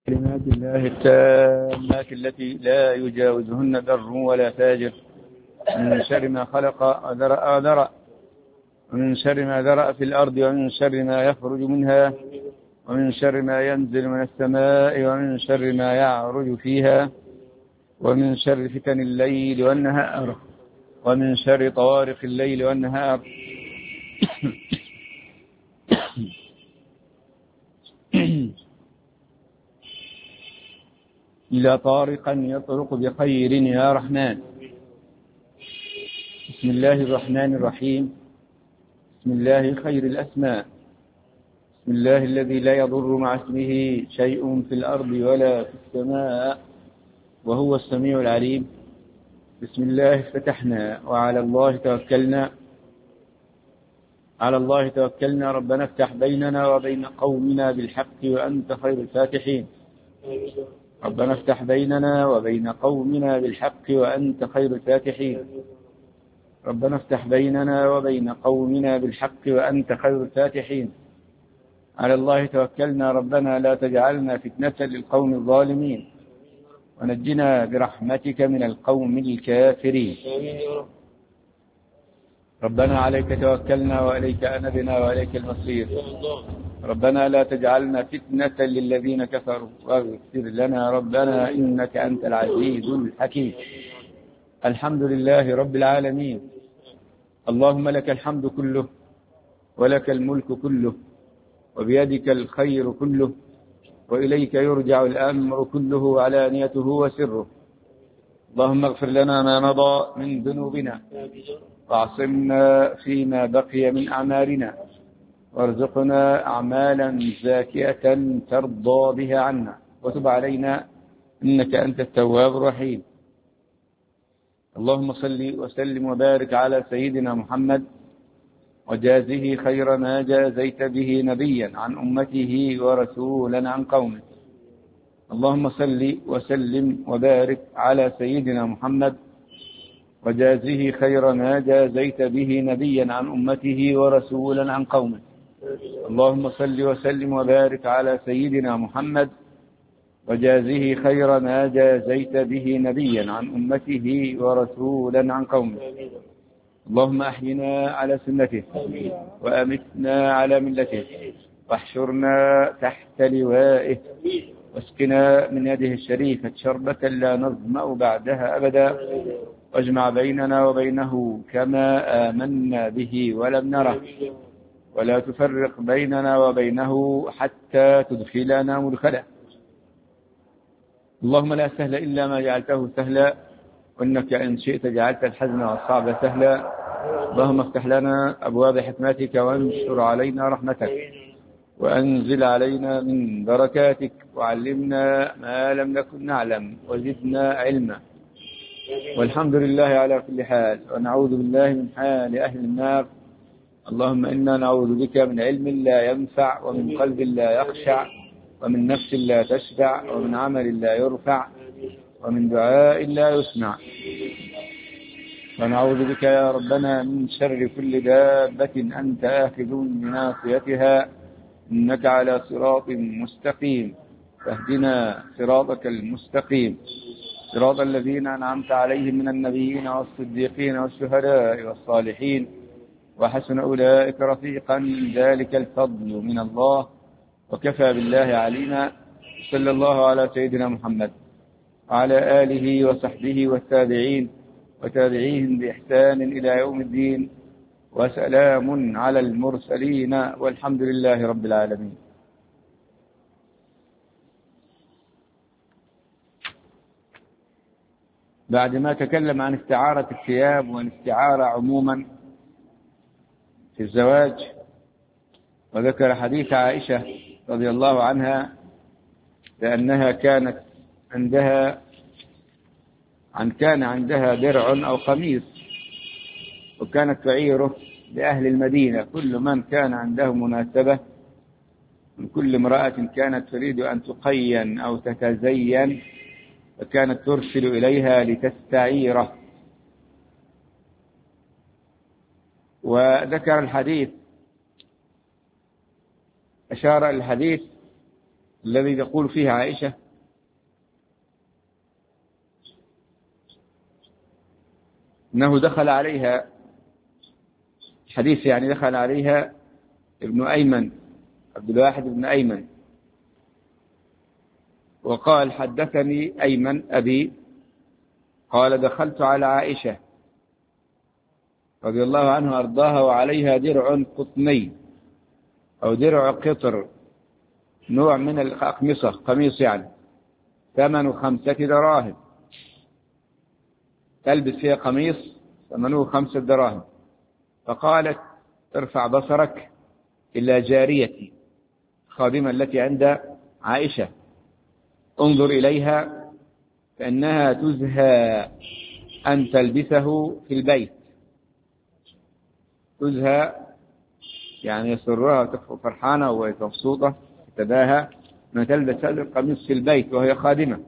كلمات الله التامات التي لا يجاوزهن بر ولا فاجر، من شر ما خلق وذرأ ومن شر ما ذرأ في الأرض، ومن شر ما يخرج منها، ومن شر ما ينزل من السماء، ومن شر ما يعرج فيها، ومن شر فتن الليل والنهار، ومن شر طوارق الليل والنهار. إلا طارقا يطرق بخير يا رحمن. بسم الله الرحمن الرحيم. بسم الله خير الأسماء. بسم الله الذي لا يضر مع اسمه شيء في الأرض ولا في السماء وهو السميع العليم. بسم الله فتحنا وعلى الله توكلنا. على الله توكلنا. ربنا افتح بيننا وبين قومنا بالحق وأنت خير الفاتحين. ربنا افتح بيننا وبين قومنا بالحق وأنت خير الفاتحين. ربنا افتح بيننا وبين قومنا بالحق وأنت خير الفاتحين. على الله توكلنا. ربنا لا تجعلنا فتنة للقوم الظالمين، ونجنا برحمتك من القوم الكافرين. ربنا عليك توكلنا وإليك أنبنا وإليك المصير. ربنا لا تجعلنا فتنة للذين كفروا واغفر لنا ربنا إنك أنت العزيز الحكيم. الحمد لله رب العالمين. اللهم لك الحمد كله، ولك الملك كله، وبيدك الخير كله، وإليك يرجع الأمر كله وعلانيته وسره. اللهم اغفر لنا ما مضى من ذنوبنا، واعصمنا فيما بقي من أعمالنا، وارزقنا أعمالا زاكية ترضى بها عنا، وتب علينا إنك أنت التواب الرحيم. اللهم صل وسلم وبارك على سيدنا محمد، وجازه خير ما جازيت به نبيا عن أمته ورسولا عن قومه. اللهم صل وسلم وبارك على سيدنا محمد، وجازه خير ما جازيت به نبيا عن أمته ورسولا عن قومه. اللهم صل وسلم وبارك على سيدنا محمد، وجازه خير ما جازيت به نبيا عن أمته ورسولا عن قومه. اللهم أحينا على سنته، وأمتنا على ملته، واحشرنا تحت لوائه، واسقنا من يده الشريفة شربة لا نظمأ بعدها أبدا، واجمع بيننا وبينه كما آمنا به ولم نره، ولا تفرق بيننا وبينه حتى تدخلنا مدخله. اللهم لا سهل إلا ما جعلته سهلا، وإنك إن شئت جعلت الحزن والصعب سهلا. اللهم افتح لنا أبواب حكمتك، وانشر علينا رحمتك، وأنزل علينا من بركاتك، وعلمنا ما لم نكن نعلم، وزدنا علما. والحمد لله على كل حال، ونعوذ بالله من حال أهل النار. اللهم إنا نعوذ بك من علم لا ينفع، ومن قلب لا يخشع، ومن نفس لا تشبع، ومن عمل لا يرفع، ومن دعاء لا يسمع. ونعوذ بك يا ربنا من شر كل دابة أنت آخذ بناصيتها، إنك على صراط مستقيم. فاهدنا صراطك المستقيم، صراط الذين أنعمت عليهم من النبيين والصديقين والشهداء والصالحين، وحسن أولئك رفيقا. ذلك الفضل من الله، وكفى بالله عليما. صلى الله على سيدنا محمد وعلى آله وصحبه والتابعين وتابعيهم بإحسان إلى يوم الدين، وسلام على المرسلين، والحمد لله رب العالمين. بعد ما تكلم عن استعارة الثياب والاستعارة عموما في الزواج، وذكر حديث عائشة رضي الله عنها لأنها كان عندها درع أو قميص، وكانت تعيره لأهل المدينة. كل من كان عنده مناسبة من كل امرأة كانت تريد أن تقين أو تتزين، فكانت ترسل إليها لتستعيره. وذكر الحديث، أشار الحديث الذي تقول فيه عائشة أنه دخل عليها حديث، يعني دخل عليها ابن أيمن، عبد الواحد بن أيمن، وقال حدثني أيمن أبي قال دخلت على عائشة رضي الله عنها أرضاها وعليها درع قطني أو درع قطر، نوع من الأقمصة، قميص يعني، ثمن 5 دراهم، تلبس فيها قميص ثمنه 5 دراهم. فقالت ارفع بصرك إلى جاريتي خادمة التي عند عائشة، انظر إليها فإنها تزهى أن تلبسه في البيت. تزهى يعني يسرها وتبقى فرحانة ومبسوطة تتباهى أن تلبس هذا القميص في البيت وهي خادمة.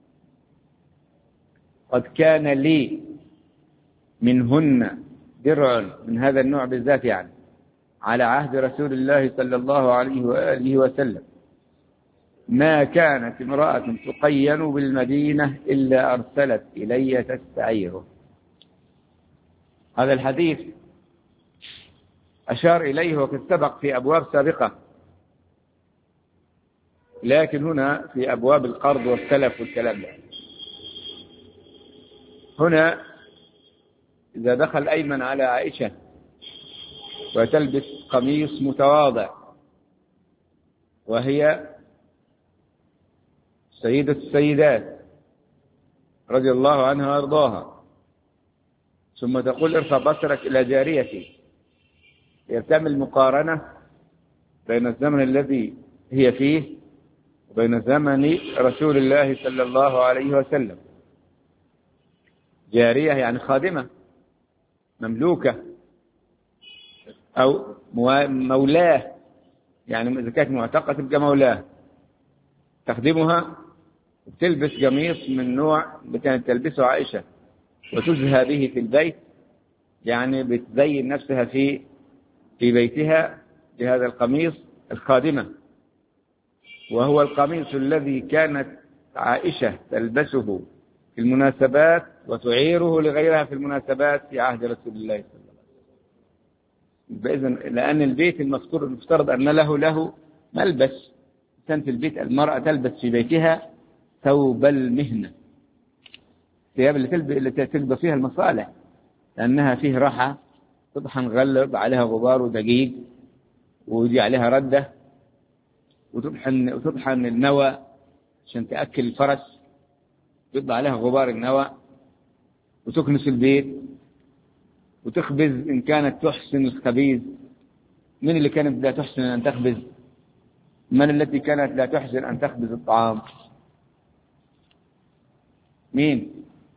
قد كان لي منهن درع من هذا النوع بالذات يعني على عهد رسول الله صلى الله عليه وآله وسلم، ما كانت امرأة تقين بالمدينة إلا أرسلت إلي تستعيره. هذا الحديث أشار إليه وقد سبق في أبواب سابقة، لكن هنا في أبواب القرض والسلف والكلام ده. هنا إذا دخل أيمن على عائشة وتلبس قميص متواضع وهي سيدة السيدات رضي الله عنها وارضاها، ثم تقول ارفع بصرك إلى جاريتي، يتم مقارنة بين الزمن الذي هي فيه وبين زمن رسول الله صلى الله عليه وسلم. جارية يعني خادمة مملوكة أو مولاه، يعني إذا كانت معتقة تبقى مولاه، تخدمها وتلبس قميص من نوع اللي كانت تلبسه عائشة وتزهى به في البيت، يعني بتزين نفسها في بيتها بهذا القميص الخادمة، وهو القميص الذي كانت عائشة تلبسه في المناسبات وتعيره لغيرها في المناسبات في عهد رسول الله صلى الله عليه وسلم. لأن البيت المفترض أن له ملبس، كان في البيت المرأة تلبس في بيتها ثوب المهنة، الثياب اللي تلبس فيها المصالح، لأنها فيه راحة، تطحن غلب عليها غبار ودقيق ويجي عليها ردة، وتطحن النوى عشان تأكل الفرس، يطلع عليها غبار النوى، وتكنس البيت وتخبز إن كانت تحسن الخبيز. من اللي كانت لا تحسن أن تخبز؟ من التي كانت لا تحسن أن تخبز الطعام؟ مين؟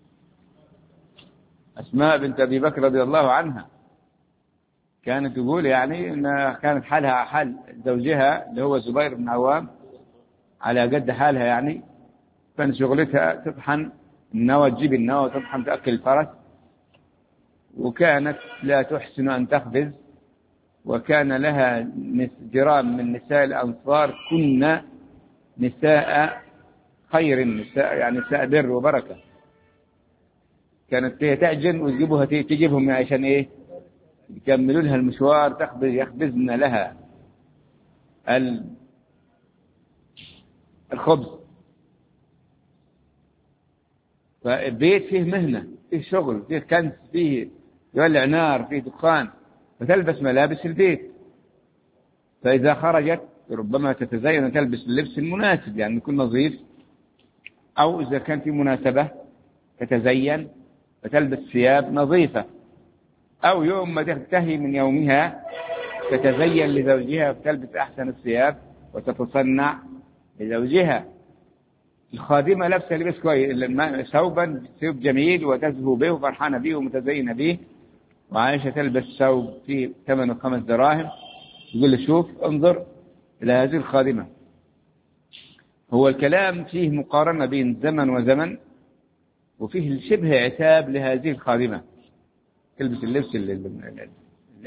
أسماء بنت أبي بكر رضي الله عنها، كانت تقول يعني أن كانت حالها حال زوجها اللي هو زبير بن عوام على قد حالها، يعني كان شغلتها تطحن النوى، تجيب النوى وتطحن تأكل الفرس، وكانت لا تحسن أن تخبز. وكان لها جيران من نساء الأنصار كن نساء خير، النساء يعني نساء بر وبركة، كانت تعجن وتجيبها تجيبهم عشان إيه؟ يكملوا لها المشوار، يخبزن لها الخبز. فالبيت فيه مهنة، فيه شغل، فيه كنس، فيه يولع نار، فيه دخان، فتلبس ملابس البيت. فإذا خرجت ربما تتزين وتلبس اللبس المناسب، يعني يكون نظيف، أو إذا كان في مناسبة تتزين وتلبس ثياب نظيفة، أو يوم ما تنتهي من يومها تتزين لزوجها وتلبس أحسن الثياب وتتصنع لزوجها. الخادمة لابسة لبس كويس، ثوبا ثوب جميل وتزهو به وفرحانة به ومتزينة به، وعائشة تلبس ثوب فيه ثمنه 5 دراهم، يقول له شوف انظر إلى هذه الخادمة. هو الكلام فيه مقارنة بين زمن وزمن، وفيه شبه عتاب لهذه الخادمة تلبس اللبس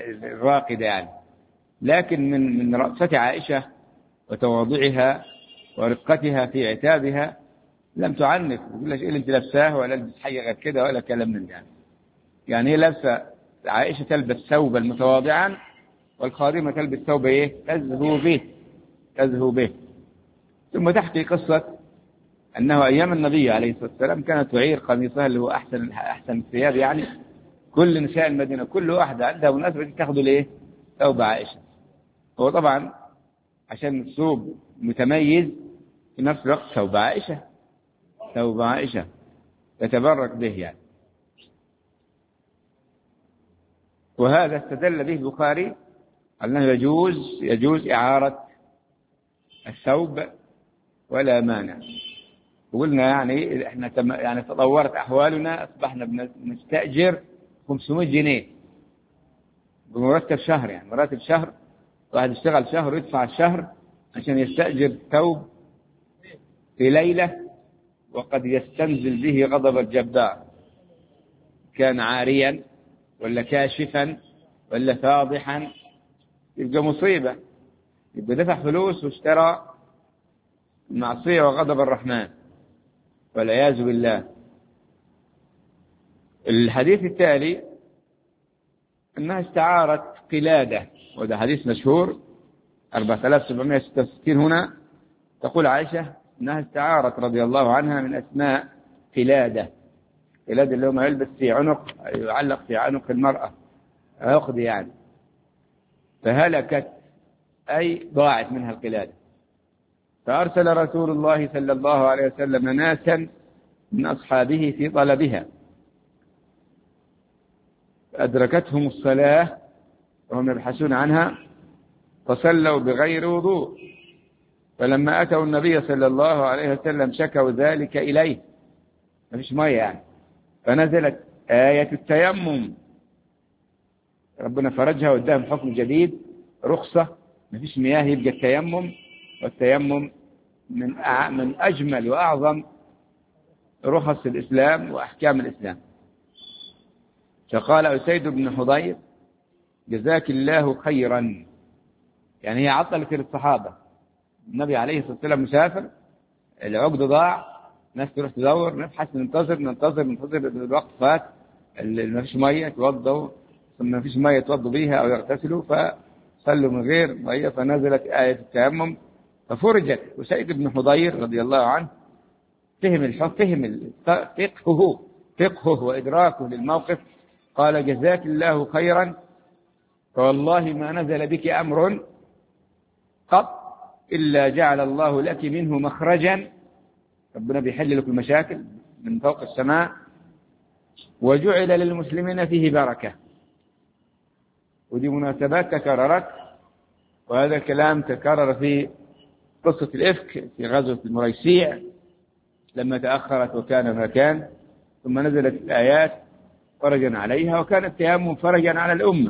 الراقي ده يعني، لكن من رأفة عائشة وتواضعها ورقتها في عتابها لم تعنف، تقول لك إيه اللي أنت لابساه، ولا البس حاجة غير كده، ولا كلام من يعني. يعني هي لابسة، عائشة تلبس ثوبا متواضعا، والخادمة تلبس ثوب إيه؟ تزهو به. ثم تحكي قصة أنه أيام النبي عليه الصلاة والسلام كانت تعير قميصها اللي هو أحسن الثياب، يعني كل نساء المدينة كل واحدة عندها مناسبة تأخذ ليه ثوب عائشة. هو طبعا عشان الثوب متميز، في نفس الوقت ثوب عائشة يتبرك به يعني. وهذا استدل به البخاري أنه يجوز إعارة الثوب ولا مانع. وقلنا يعني احنا يعني تطورت أحوالنا، أصبحنا بنستأجر 500 جنيه بمرتب شهر، يعني مرتب شهر، واحد يشتغل شهر ويدفع الشهر عشان يستأجر ثوب في ليلة، وقد يستنزل به غضب الجبار، كان عاريا ولا كاشفا ولا فاضحا، يبقى مصيبة، يبقى دفع فلوس واشترى المعصية وغضب الرحمن والعياذ بالله. الحديث التالي أنها استعارت قلادة، وهذا حديث مشهور 4766. هنا تقول عائشة أنها استعارت رضي الله عنها من أسماء قلادة اللي هو ما يلبس في عنق، يعلق في عنق المرأة عقد يعني. فهلكت أي ضاعت منها القلادة، فأرسل رسول الله صلى الله عليه وسلم ناسا من أصحابه في طلبها، فأدركتهم الصلاة وهم يبحثون عنها، فصلوا بغير وضوء، فلما أتوا النبي صلى الله عليه وسلم شكوا ذلك إليه، ما فيش مية يعني، فنزلت آية التيمم، ربنا فرجها واداهم حكم جديد، رخصة، ما فيش مياه يبقى التيمم، والتيمم من أجمل وأعظم رخص الإسلام وأحكام الإسلام. فقال أسيد بن حضير جزاك الله خيرا، يعني هي عطلت للصحابة، النبي عليه الصلاة والسلام مسافر، العقد ضاع، ناس تروح تدور، نبحث، ننتظر الوقت فات، ما فيش مية توضوا، ثم ما فيش مية يتوضوا بيها أو يغتسلوا، فصلوا من غير مية، فنزلت آية التيمم ففرجت. وسيد بن حضير رضي الله عنه فهم فقهه وإدراكه للموقف، قال جزاك الله خيرا، فوالله ما نزل بك أمر قط إلا جعل الله لك منه مخرجا، ربنا بيحل لك المشاكل من فوق السماء، وجعل للمسلمين فيه بركة. ودي مناسبات تكررت، وهذا الكلام تكرر في قصة الإفك في غزوة المريسيع لما تأخرت وكان ما كان، ثم نزلت الآيات فرجا عليها، وكان التيمم فرجا على الأمة.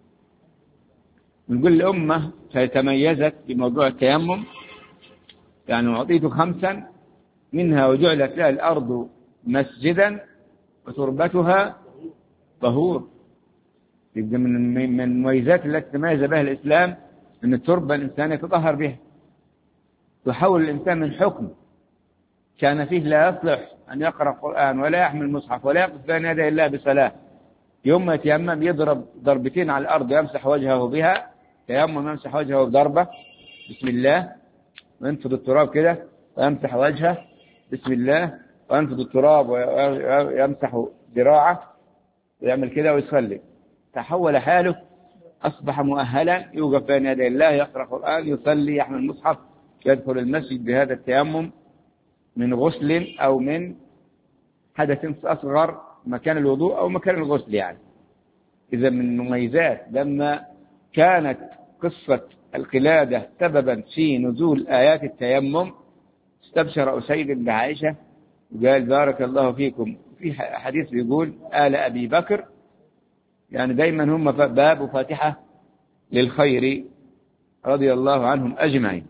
نقول الأمة تميزت بموضوع التيمم، يعني أعطيت 5 منها وجعلت لها الأرض مسجدا وتربتها طهور. يبقى من المميزات التي تميز بها الإسلام أن التربة الإنسان يتطهر بها، تحول الإنسان من حكم كان فيه لا يصلح أن يقرأ القرآن ولا يحمل المصحف ولا يقف بين يدي الله بصلاة، يوم ما يتيمم يضرب ضربتين على الأرض يمسح وجهه بها، تيمم يمسح وجهه بضربة بسم الله، وينفض التراب كده ويمسح وجهه بسم الله، وينفض التراب ويمسح ذراعه ويعمل كده ويصلي، تحول حاله، أصبح مؤهلا يوقف بين يدي الله، يقرأ القرآن، يصلي، يحمل المصحف، يدخل المسجد بهذا التيمم من غسل أو من حدث أصغر مكان الوضوء أو مكان الغسل يعني. إذا من مميزات لما كانت قصة القلادة سببا في نزول آيات التيمم، استبشر أسيد بن عائشة وقال بارك الله فيكم. في حديث بيقول آل أبي بكر يعني دايما هم باب فاتحة للخير رضي الله عنهم أجمعين.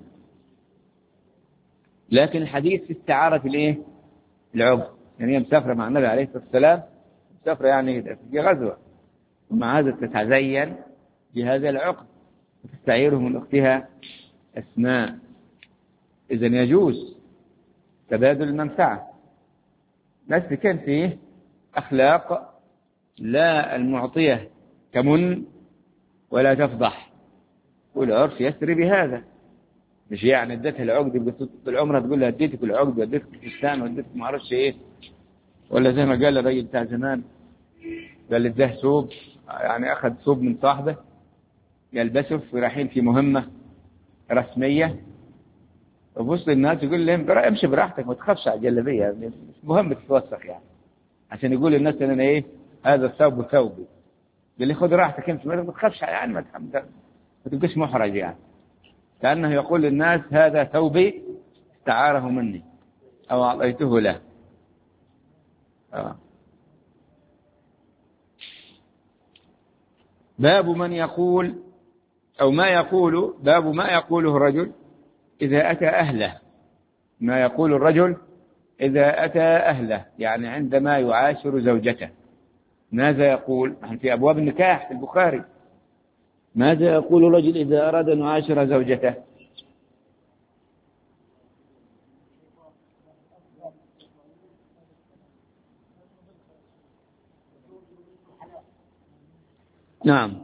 لكن الحديث في استعارة الايه العقد، يعني هي مسافرة مع النبي عليه الصلاة والسلام، مسافرة يعني في غزوة، ومع هذا تتزين بهذا العقد وتستعيره من أختها أسماء. إذن يجوز تبادل المنفعة، بس كان فيه أخلاق، لا المعطية تمن ولا تفضح، والعرف يسري بهذا. مش يعني اديتها العقد بالعمرة تقول لها اديتك العقد واديتك الفستان واديتك ما اعرفش ايه، ولا زي ما قال الرجل بتاع زمان، قال لي اداه ثوب، يعني اخذ ثوب من صاحبه يلبسه ورايحين في مهمة رسمية، وبص للناس يقول لهم امشي براحتك ما تخافش على الجلابية، مش مهم تتوسخ يعني، عشان يقول للناس ان انا ايه هذا الثوب ثوبي. قال لي خذ راحتك امشي ما تخافش يعني، ما تبقاش محرج يعني، كأنه يقول للناس هذا ثوبي استعاره مني أو أعطيته له. باب من يقول أو ما يقول، باب ما يقوله الرجل إذا أتى أهله، ما يقول الرجل إذا أتى أهله، يعني عندما يعاشر زوجته ماذا يقول؟ في أبواب النكاح في البخاري، ماذا يقول الرجل إذا أراد أن يعاشر زوجته؟ نعم،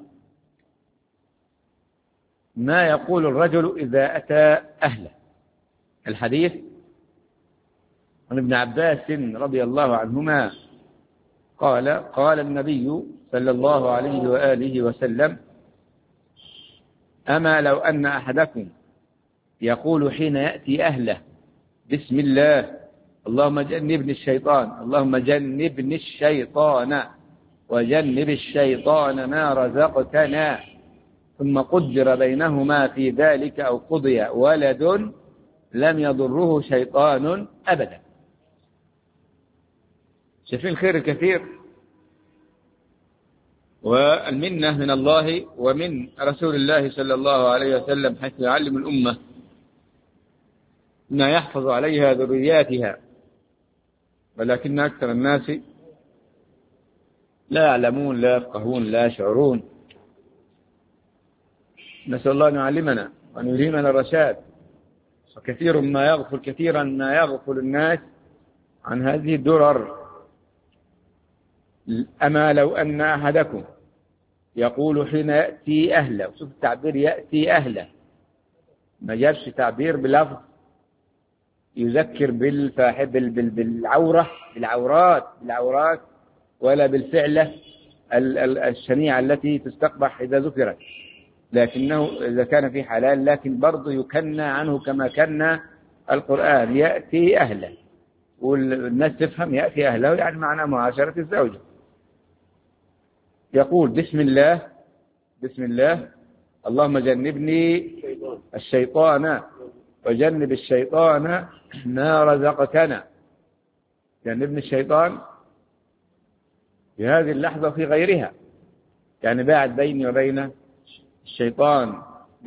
ما يقول الرجل إذا أتى أهله. الحديث عن ابن عباس رضي الله عنهما قال قال النبي صلى الله عليه وآله وسلم: أما لو أن أحدكم يقول حين يأتي أهله بسم الله اللهم جنبني الشيطان، اللهم جنبني الشيطان وجنب الشيطان ما رزقتنا، ثم قدر بينهما في ذلك أو قضي ولد لم يضره شيطان أبدا. شايفين الخير الكثير والمنة من الله ومن رسول الله صلى الله عليه وسلم، حيث يعلم الأمة ما يحفظ عليها ذرياتها، ولكن أكثر الناس لا يعلمون لا يفقهون لا يشعرون. نسأل الله أن يعلمنا وأن يلهمنا الرشاد. وكثيرا ما يغفل الناس عن هذه الدرر. أما لو أن أحدكم يقول حين يأتي أهله، شوف التعبير يأتي أهله، ما جابش تعبير بلفظ يذكر بالعورات ولا بالفعلة الشنيعة التي تستقبح إذا ذكرت، لكنه إذا كان في حلال، لكن برضه يكنى عنه كما كان القرآن يأتي أهله، والناس تفهم يأتي أهله يعني معنى معاشرة الزوجة. يقول بسم الله اللهم جنبني الشيطان وجنب الشيطان ما رزقتنا. جنبني الشيطان في هذه اللحظة في غيرها، يعني باعد بيني وبين الشيطان،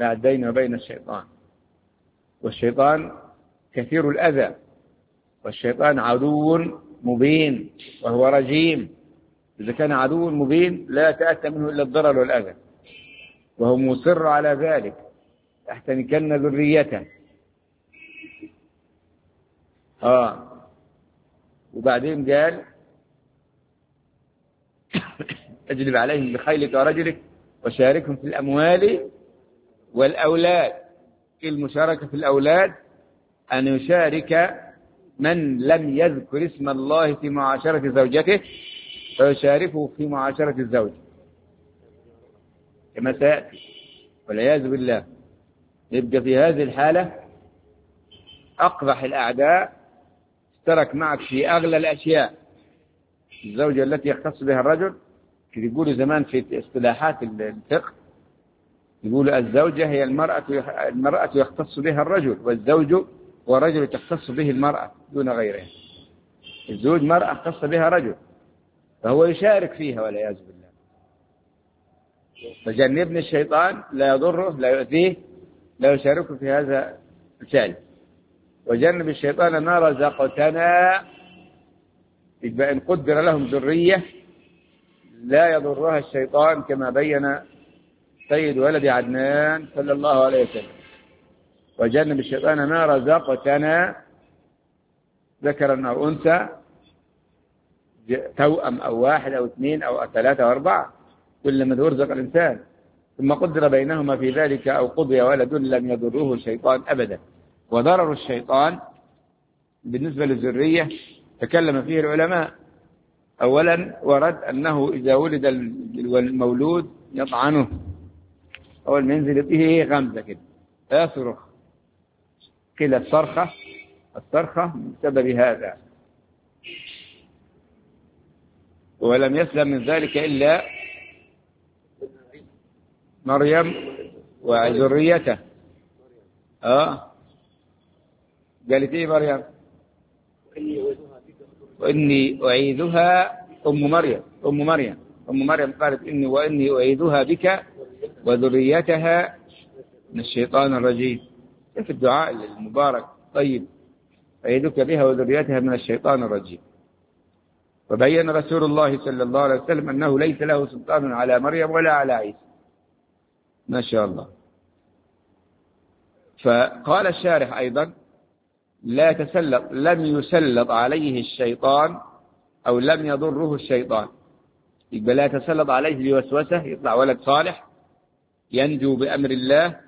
والشيطان كثير الأذى، والشيطان عدو مبين وهو رجيم. إذا كان عدو مبين لا تأتى منه إلا الضرر والأذى، وهو مصر على ذلك يحتنكن ذريته. وبعدين قال اجلب عليهم بخيلك ورجلك وشاركهم في الأموال والأولاد. المشاركة في الأولاد أن يشارك من لم يذكر اسم الله في معاشرة زوجته فيشاركه في معاشرة الزوج كما سيأتي، والعياذ بالله. يبقى في هذه الحالة أقبح الأعداء اشترك معك في أغلى الأشياء. الزوجة التي يختص بها الرجل، يقولوا زمان في اصطلاحات الفقه يقولوا الزوجة هي المرأة يختص بها الرجل، والزوج ورجل تختص به المرأة دون غيرها. الزوج مرأة اختص بها رجل فهو يشارك فيها والعياذ بالله. فجنبني الشيطان لا يضره لا يؤذيه لا يشاركه في هذا الشأن، وجنب الشيطان ما رزقتنا. يبقى إن قدر لهم ذرية لا يضرها الشيطان كما بين سيد ولد عدنان صلى الله عليه وسلم. وجنب الشيطان ما رزقتنا، ذكرا أو أنثى، توأم أو واحد أو اثنين أو ثلاثة أو أربعة، كلما يرزق الإنسان، ثم قدر بينهما في ذلك أو قضي ولد لم يضره الشيطان أبدا. وضرر الشيطان بالنسبة للذرية تكلم فيه العلماء. أولا ورد أنه إذا ولد المولود يطعنه، أول ما ينزل فيه غمزة كده فيصرخ، كلا الصرخة بسبب هذا. ولم يسلم من ذلك إلا مريم وذريته. قالت إيه مريم؟ وإني أعيذها أم مريم قالت وإني أعيذها بك وذريتها من الشيطان الرجيم. في الدعاء المبارك طيب، أعيذك بها وذريتها من الشيطان الرجيم. وبين رسول الله صلى الله عليه وسلم أنه ليس له سلطان على مريم ولا على عيسى، ما شاء الله. فقال الشارح أيضا لم يسلط عليه الشيطان أو لم يضره الشيطان، يبقى لا يتسلط عليه بوسوسة يطلع ولد صالح ينجو بأمر الله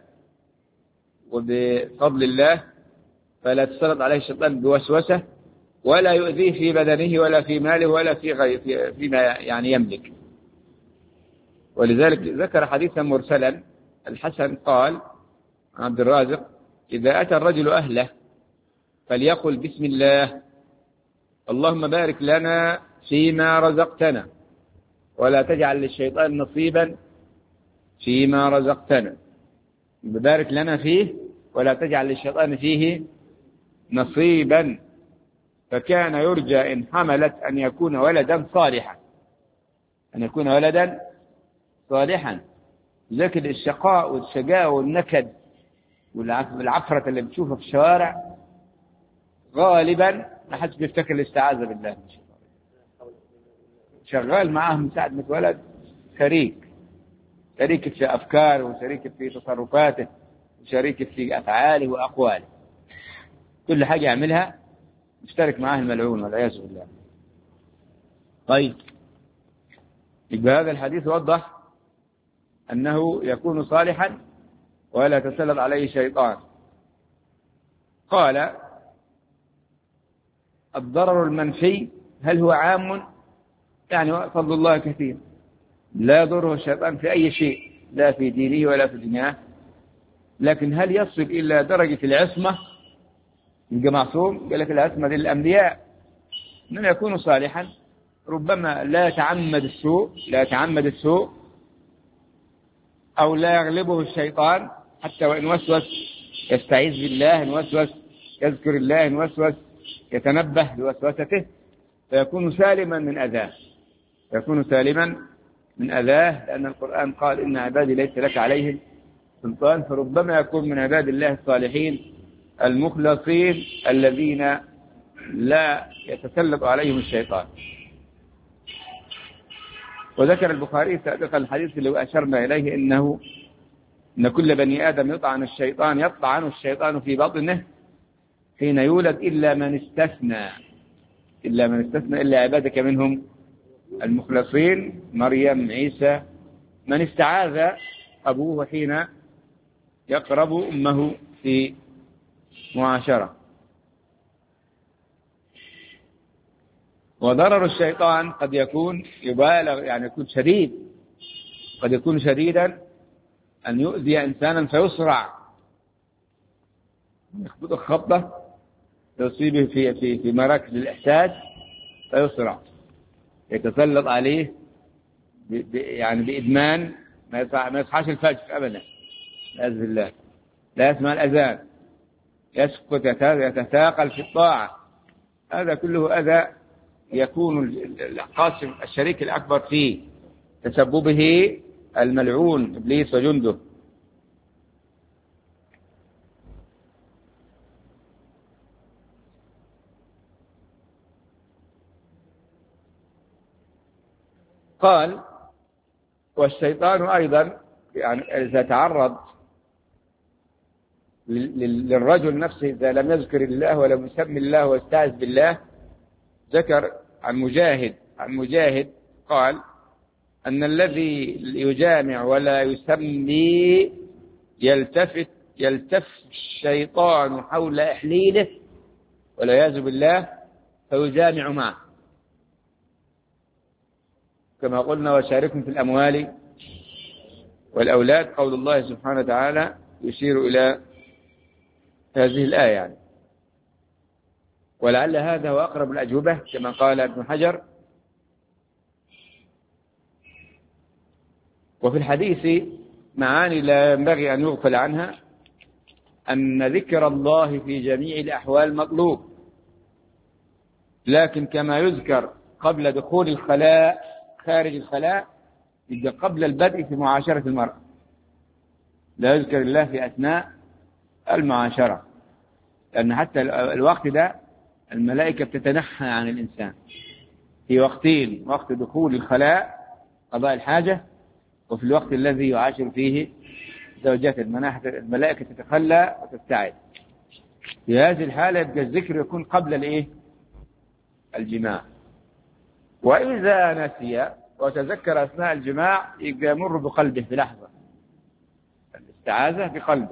وبفضل الله، فلا تسلط عليه الشيطان بوسوسة ولا يؤذيه في بدنه ولا في ماله ولا فيما يعني يملك. ولذلك ذكر حديثا مرسلا، الحسن قال عبد الرازق: إذا أتى الرجل أهله فليقل بسم الله اللهم بارك لنا فيما رزقتنا ولا تجعل للشيطان نصيبا فيما رزقتنا. بارك لنا فيه ولا تجعل للشيطان فيه نصيبا. فكان يرجى إن حملت أن يكون ولدا صالحا، لكن الشقاء والشقاء والنكد والعفرة اللي بتشوفها في الشوارع غالبا ما حدش بيفتكر الاستعاذة بالله. شغال معاه من ساعة ما اتولد، شريك في أفكاره وشريك في تصرفاته وشريك في أفعاله وأقواله، كل حاجة يعملها مشترك معاه الملعون والعياذ بالله. طيب، يبقى هذا الحديث وضح أنه يكون صالحا ولا تسلط عليه شيطان. قال: الضرر المنفي هل هو عام؟ يعني فضل الله كثير، لا يضره الشيطان في أي شيء، لا في دينه ولا في دنياه. لكن هل يصل إلى درجة العصمة يبقى معصوم؟ قال لك العصمة للأنبياء من يكون صالحا ربما لا يتعمد السوء أو لا يغلبه الشيطان، حتى وإن وسوس يستعيذ بالله، إن وسوس يذكر الله، إن وسوس يتنبه لوسوسته، فيكون سالما من أذاه، لأن القرآن قال: إن عبادي ليس لك عليهم سلطان. فربما يكون من عباد الله الصالحين المخلصين الذين لا يتسلط عليهم الشيطان. وذكر البخاري سابقا الحديث اللي أشرنا إليه إن كل بني آدم يطعن الشيطان في بطنه حين يولد إلا من استثنى إلا عبادك منهم المخلصين، مريم، عيسى، من استعاذ أبوه حين يقرب أمه في معاشرة. وضرر الشيطان قد يكون يبالغ، يعني يكون شديد، قد يكون شديدا أن يؤذي إنسانا فيسرع، يخبط خبطة تصيبه في مراكز الإحساس فيسرع، يتسلط عليه يعني بإدمان، ما يصحاش الفجر أبدا بإذن الله، لا يسمع الأذان، يسقط، يتثاقل في الطاعة. هذا كله أذى يكون القاسم الشريك الأكبر فيه، تسببه الملعون إبليس وجنده. قال: والشيطان أيضا يعني إذا تعرض للرجل نفسه إذا لم يذكر الله ولم يسمي الله واستعذ بالله. ذكر عن مجاهد قال أن الذي يجامع ولا يسمي يلتف الشيطان حول إحليله والعياذ بالله فيجامع معه، كما قلنا وشاركهم في الأموال والأولاد. قول الله سبحانه وتعالى يشير إلى هذه الآية يعني. ولعل هذا هو أقرب الأجوبة كما قال ابن حجر. وفي الحديث معاني لا ينبغي أن يغفل عنها، أن ذكر الله في جميع الأحوال مطلوب، لكن كما يذكر قبل دخول الخلاء خارج الخلاء يبقى قبل البدء في معاشرة المرأة، لا يذكر الله في أثناء المعاشرة، لأن حتى الوقت ده الملائكة بتتنحى عن الإنسان في وقتين: وقت دخول الخلاء قضاء الحاجة، وفي الوقت الذي يعاشر فيه زوجته الملائكة تتخلى وتبتعد. في هذه الحالة يبقى الذكر يكون قبل الجماع. وإذا نسي وتذكر أثناء الجماع يبقى يمر بقلبه في لحظة الاستعاذة بقلبه،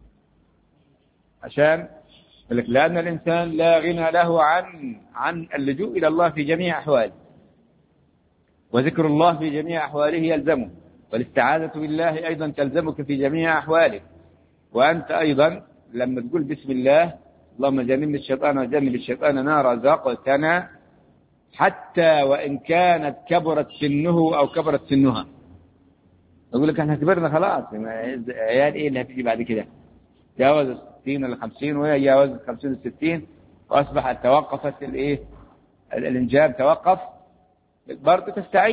عشان لأن الإنسان لا غنى له عن اللجوء إلى الله في جميع أحواله، وذكر الله في جميع أحواله يلزمه، والاستعاذة بالله أيضا تلزمك في جميع أحوالك. وأنت أيضا لما تقول بسم الله اللهم جنبني الشيطان وجنب الشيطان ما رزقتنا، حتى وإن كانت كبرت سنه أو كبرت سنها. أقول لك احنا كبرنا خلاص، عيال إيه اللي هتيجي بعد كده؟ جاوز 60 ولا 50، وهي جاوزت 50 و 60، وأصبحت توقفت الإنجاب توقف. برضه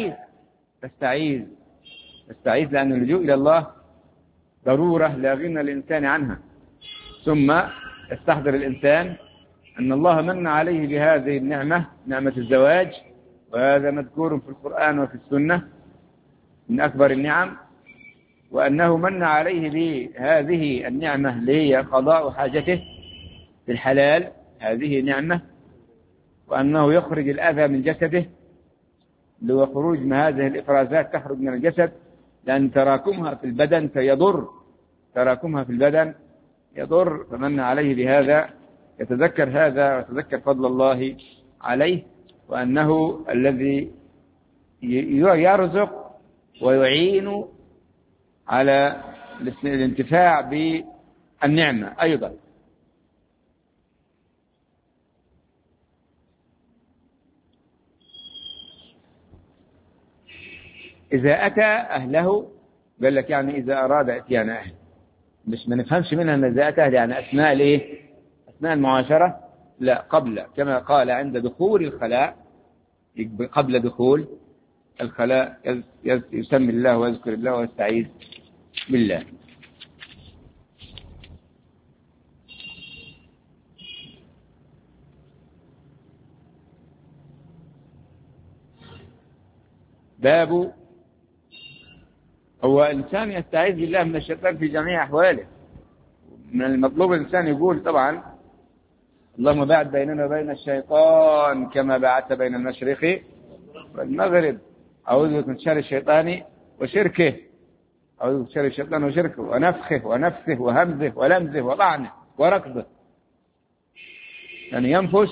تستعيذ لأن اللجوء إلى الله ضرورة لا غنى الإنسان عنها. ثم يستحضر الإنسان أن الله من عليه بهذه النعمة، نعمة الزواج، وهذا مذكور في القرآن وفي السنة من أكبر النعم، وأنه من عليه بهذه النعمة اللي هي قضاء حاجته في الحلال، هذه نعمة، وأنه يخرج الأذى من جسده، اللي هو خروج ما هذه الإفرازات تخرج من الجسد، لأن تراكمها في البدن يضر، فمن عليه بهذا يتذكر هذا ويتذكر فضل الله عليه، وأنه الذي يرزق ويعين على الانتفاع بالنعمة أيضا. إذا أتى أهله قال لك يعني إذا أراد أتيان أهل، مش ما نفهمش منها أن إذا أتى أهل يعني أثناء المعاشرة، لا، قبل، كما قال عند دخول الخلاء، قبل دخول الخلاء يسمي الله ويذكر الله ويستعيذ بالله. باب هو إنسان يستعيذ بالله من الشيطان في جميع أحواله. من المطلوب الإنسان يقول طبعا اللهم باعد بيننا وبين الشيطان كما باعدت بين المشرق والمغرب، أعوذ بك من شر الشيطان وشركه، أعوذ بك من شر الشيطان وشركه ونفخه ونفثه وهمزه ولمزه وطعنه وركضه. يعني ينفس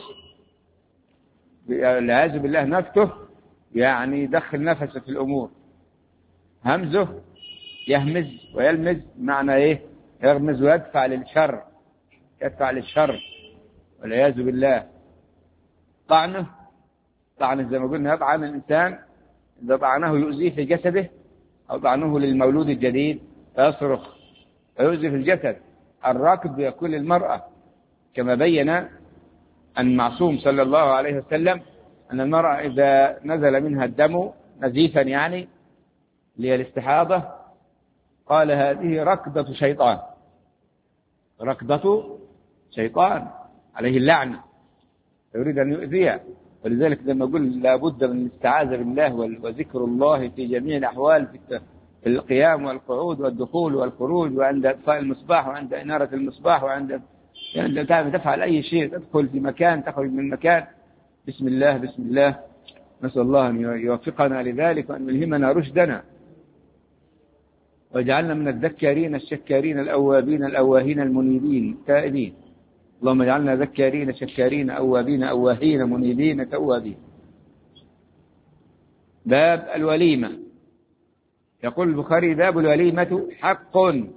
والعياذ بالله، نفته يعني يدخل نفسه في الأمور، همزه يهمز ويلمز، معنى إيه؟ يغمز ويدفع للشر والعياذ بالله. طعنه زي ما قلنا يطعن الإنسان، إذا طعنه يؤذيه في جسده، أو طعنه للمولود الجديد فيصرخ ويؤذي في الجسد. الراكب يكون للمرأة، كما بين المعصوم صلى الله عليه وسلم أن المرأة إذا نزل منها الدم نزيفا يعني للاستحاضة، قال هذه ركضة شيطان عليه اللعنة، يريد أن يؤذيها. ولذلك لما أقول لابد من الاستعاذة بالله وذكر الله في جميع الأحوال القيام والقعود والدخول والخروج، وعند إطفاء المصباح، وعند إنارة المصباح، وعند يعني تفعل أي شيء، تدخل في مكان، تخرج من مكان، بسم الله بسم الله. نسأل الله أن يوفقنا لذلك وأن يلهمنا رشدنا، واجعلنا من الذكارين الشكارين الأوابين الأواهين المنيبين التائبين. اللهم اجعلنا ذكارين شكارين أوابين أواهين منيبين توابين. باب الوليمة. يقول البخاري: باب الوليمة حق.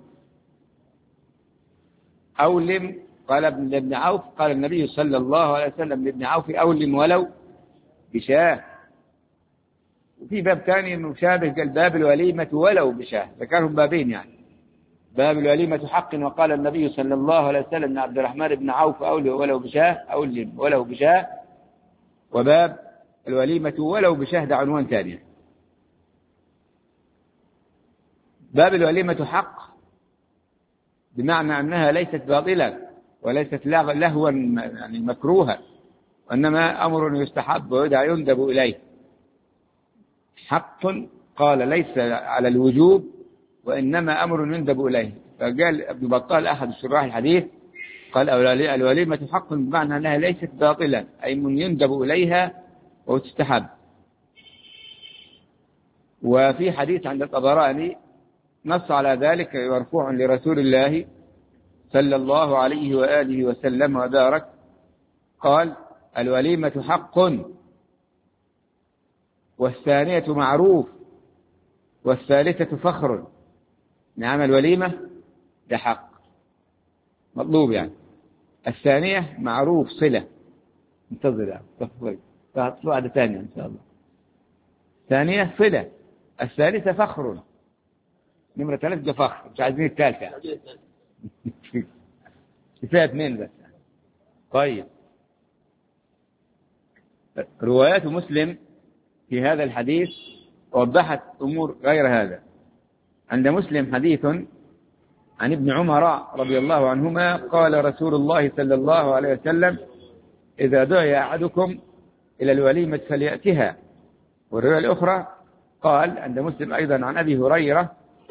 أولم، قال ابن عوف، قال النبي صلى الله عليه وسلم لابن عوف: أولم ولو بشاه. وفي باب ثاني مشابه قال: باب الوليمة ولو بشاه. ذكرهم بابين يعني. باب الوليمة حق، وقال النبي صلى الله عليه وسلم لعبد الرحمن بن عوف: أولم ولو بشاه، أولم ولو بشاه. وباب الوليمة ولو بشاه ده عنوان ثاني. باب الوليمة حق بمعنى أنها ليست باطلة وليست لهوا يعني مكروها، وإنما أمر يستحب ويدعى يندب إليه. حق قال ليس على الوجوب، وإنما أمر يندب إليه. فقال ابن بطال أحد شراح الحديث قال: الوليمة حق بمعنى أنها ليست باطلة، أي من يندب إليها وتستحب. وفي حديث عند الطبراني نص على ذلك مرفوع لرسول الله صلى الله عليه وآله وسلم وبارك، قال: الوليمة حق، والثانية معروف، والثالثة فخر. نعم، الوليمة ده حق مطلوب يعني. الثانية معروف صلة، انتظر يعني تطلع واحدة ثانية إن شاء الله. ثانية صلة، الثالثة فخر. نمرة 3 فخر، مش عايزين الثالثة كفاية 2 بس. طيب، روايات مسلم في هذا الحديث وضحت أمور غير هذا. عند مسلم حديث عن ابن عمر رضي الله عنهما قال رسول الله صلى الله عليه وسلم: إذا دعي أحدكم إلى الوليمة فليأتها. والرواية الأخرى قال عند مسلم أيضا عن أبي هريرة: